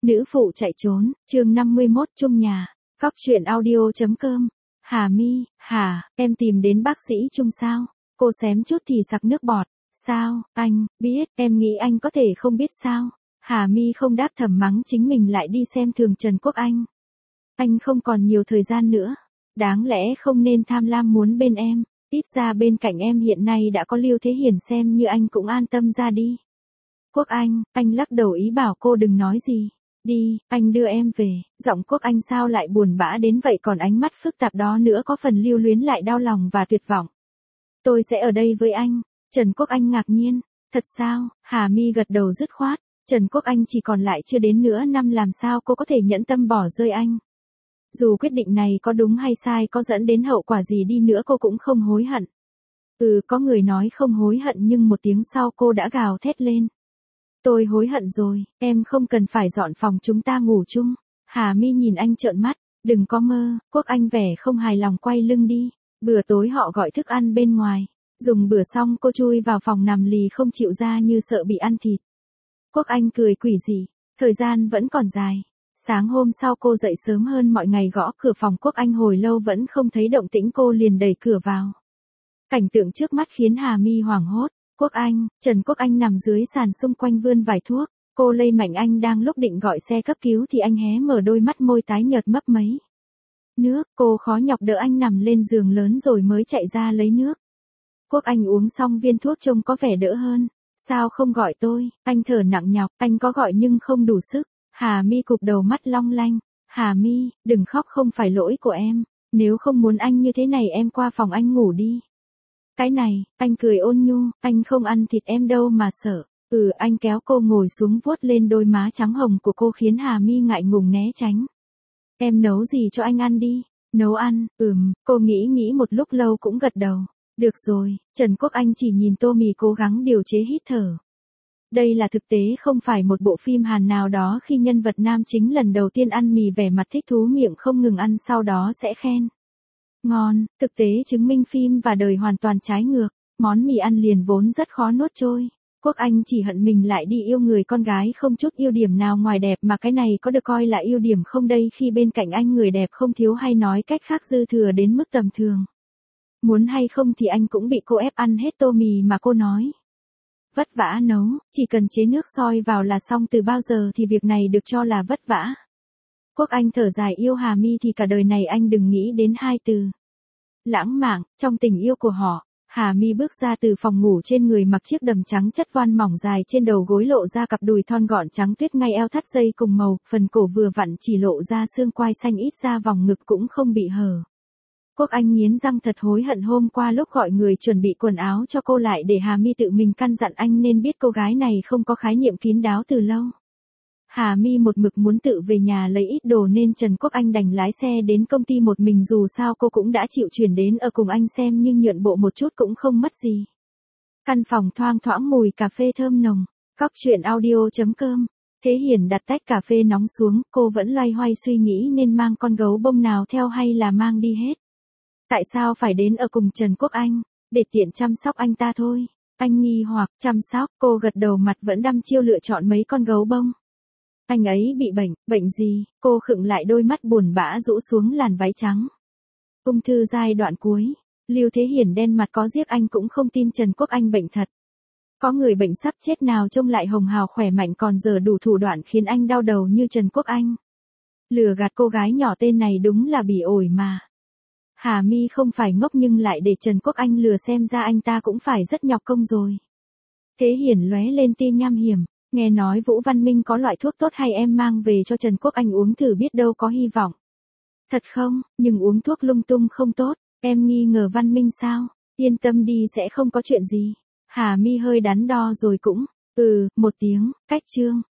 Nữ phụ chạy trốn, chương 51 chung nhà. Cóc truyện audio.com. Hà My, em tìm đến bác sĩ chung sao? Cô xém chút thì sặc nước bọt. Sao, anh, biết, em nghĩ anh có thể không biết sao? Hà My không đáp, thầm mắng chính mình lại đi xem thường Trần Quốc Anh. Anh không còn nhiều thời gian nữa. Đáng lẽ không nên tham lam muốn bên em. Ít ra bên cạnh em hiện nay đã có Lưu Thế Hiển, xem như anh cũng an tâm ra đi. Quốc anh lắc đầu ý bảo cô đừng nói gì. Đi, anh đưa em về. Giọng Quốc Anh sao lại buồn bã đến vậy, còn ánh mắt phức tạp đó nữa có phần lưu luyến lại đau lòng và tuyệt vọng. Tôi sẽ ở đây với anh. Trần Quốc Anh ngạc nhiên. Thật sao? Hà My gật đầu dứt khoát. Trần Quốc Anh chỉ còn lại chưa đến nửa năm, làm sao cô có thể nhẫn tâm bỏ rơi anh? Dù quyết định này có đúng hay sai, có dẫn đến hậu quả gì đi nữa, cô cũng không hối hận. Có người nói không hối hận, nhưng một tiếng sau cô đã gào thét lên. Tôi hối hận rồi, em không cần phải dọn phòng chúng ta ngủ chung. Hà My nhìn anh trợn mắt, đừng có mơ. Quốc Anh vẻ không hài lòng quay lưng đi. Bữa tối họ gọi thức ăn bên ngoài. Dùng bữa xong cô chui vào phòng nằm lì không chịu ra như sợ bị ăn thịt. Quốc Anh cười quỷ dị, thời gian vẫn còn dài. Sáng hôm sau cô dậy sớm hơn mọi ngày, gõ cửa phòng Quốc Anh hồi lâu vẫn không thấy động tĩnh, cô liền đẩy cửa vào. Cảnh tượng trước mắt khiến Hà My hoảng hốt. Trần Quốc Anh nằm dưới sàn xung quanh vươn vài thuốc. Cô lay mạnh anh, đang lúc định gọi xe cấp cứu thì anh hé mở đôi mắt, môi tái nhợt mấp máy. Nước, cô khó nhọc đỡ anh nằm lên giường lớn rồi mới chạy ra lấy nước. Quốc Anh uống xong viên thuốc trông có vẻ đỡ hơn. Sao không gọi tôi? Anh thở nặng nhọc, anh có gọi nhưng không đủ sức. Hà My cụp đầu, mắt long lanh. Hà My, đừng khóc, không phải lỗi của em. Nếu không muốn anh như thế này em qua phòng anh ngủ đi. Cái này, anh cười ôn nhu, anh không ăn thịt em đâu mà sợ. Anh kéo cô ngồi xuống vuốt lên đôi má trắng hồng của cô khiến Hà My ngại ngùng né tránh. Em nấu gì cho anh ăn đi. Nấu ăn, cô nghĩ một lúc lâu cũng gật đầu. Được rồi. Trần Quốc Anh chỉ nhìn tô mì cố gắng điều chế hít thở. Đây là thực tế, không phải một bộ phim Hàn nào đó khi nhân vật nam chính lần đầu tiên ăn mì vẻ mặt thích thú, miệng không ngừng ăn sau đó sẽ khen. Ngon, thực tế chứng minh phim và đời hoàn toàn trái ngược. Món mì ăn liền vốn rất khó nuốt trôi. Quốc Anh chỉ hận mình lại đi yêu người con gái không chút ưu điểm nào ngoài đẹp, mà cái này có được coi là ưu điểm không đây, khi bên cạnh anh người đẹp không thiếu, hay nói cách khác dư thừa đến mức tầm thường. Muốn hay không thì anh cũng bị cô ép ăn hết tô mì mà cô nói. Vất vả nấu, chỉ cần chế nước sôi vào là xong, từ bao giờ thì việc này được cho là vất vả. Quốc Anh thở dài, yêu Hà My thì cả đời này anh đừng nghĩ đến hai từ lãng mạn. Trong tình yêu của họ, Hà My bước ra từ phòng ngủ, trên người mặc chiếc đầm trắng chất voan mỏng dài, trên đầu gối lộ ra cặp đùi thon gọn trắng tuyết, ngay eo thắt dây cùng màu, phần cổ vừa vặn chỉ lộ ra xương quai xanh, ít ra vòng ngực cũng không bị hở. Quốc Anh nghiến răng, thật hối hận hôm qua lúc gọi người chuẩn bị quần áo cho cô lại để Hà My tự mình căn dặn anh nên biết cô gái này không có khái niệm kín đáo từ lâu. Hà My một mực muốn tự về nhà lấy ít đồ nên Trần Quốc Anh đành lái xe đến công ty một mình, dù sao cô cũng đã chịu chuyển đến ở cùng anh, xem như nhượng bộ một chút cũng không mất gì. Căn phòng thoang thoảng mùi cà phê thơm nồng. Cóc truyện audio.com. Thế Hiển đặt tách cà phê nóng xuống, cô vẫn loay hoay suy nghĩ nên mang con gấu bông nào theo hay là mang đi hết. Tại sao phải đến ở cùng Trần Quốc Anh? Để tiện chăm sóc anh ta thôi. Anh nghi hoặc. Chăm sóc? Cô gật đầu, mặt vẫn đăm chiêu lựa chọn mấy con gấu bông. Anh ấy bị bệnh gì? Cô khựng lại, đôi mắt buồn bã rũ xuống làn váy trắng. Ung thư giai đoạn cuối. Lưu Thế Hiển đen mặt, có giết anh cũng không tin Trần Quốc Anh bệnh thật. Có người bệnh sắp chết nào trông lại hồng hào khỏe mạnh còn giờ đủ thủ đoạn khiến anh đau đầu như Trần Quốc Anh. Lừa gạt cô gái nhỏ tên này đúng là bỉ ổi mà. Hà My không phải ngốc nhưng lại để Trần Quốc Anh lừa, xem ra anh ta cũng phải rất nhọc công rồi. Thế Hiển lóe lên tia nham hiểm. Nghe nói Vũ Văn Minh có loại thuốc tốt, hay em mang về cho Trần Quốc Anh uống thử, biết đâu có hy vọng. Thật không? Nhưng uống thuốc lung tung không tốt. Em nghi ngờ Văn Minh sao? Yên tâm đi, sẽ không có chuyện gì. Hà My hơi đắn đo rồi cũng. Một tiếng. Cách chương.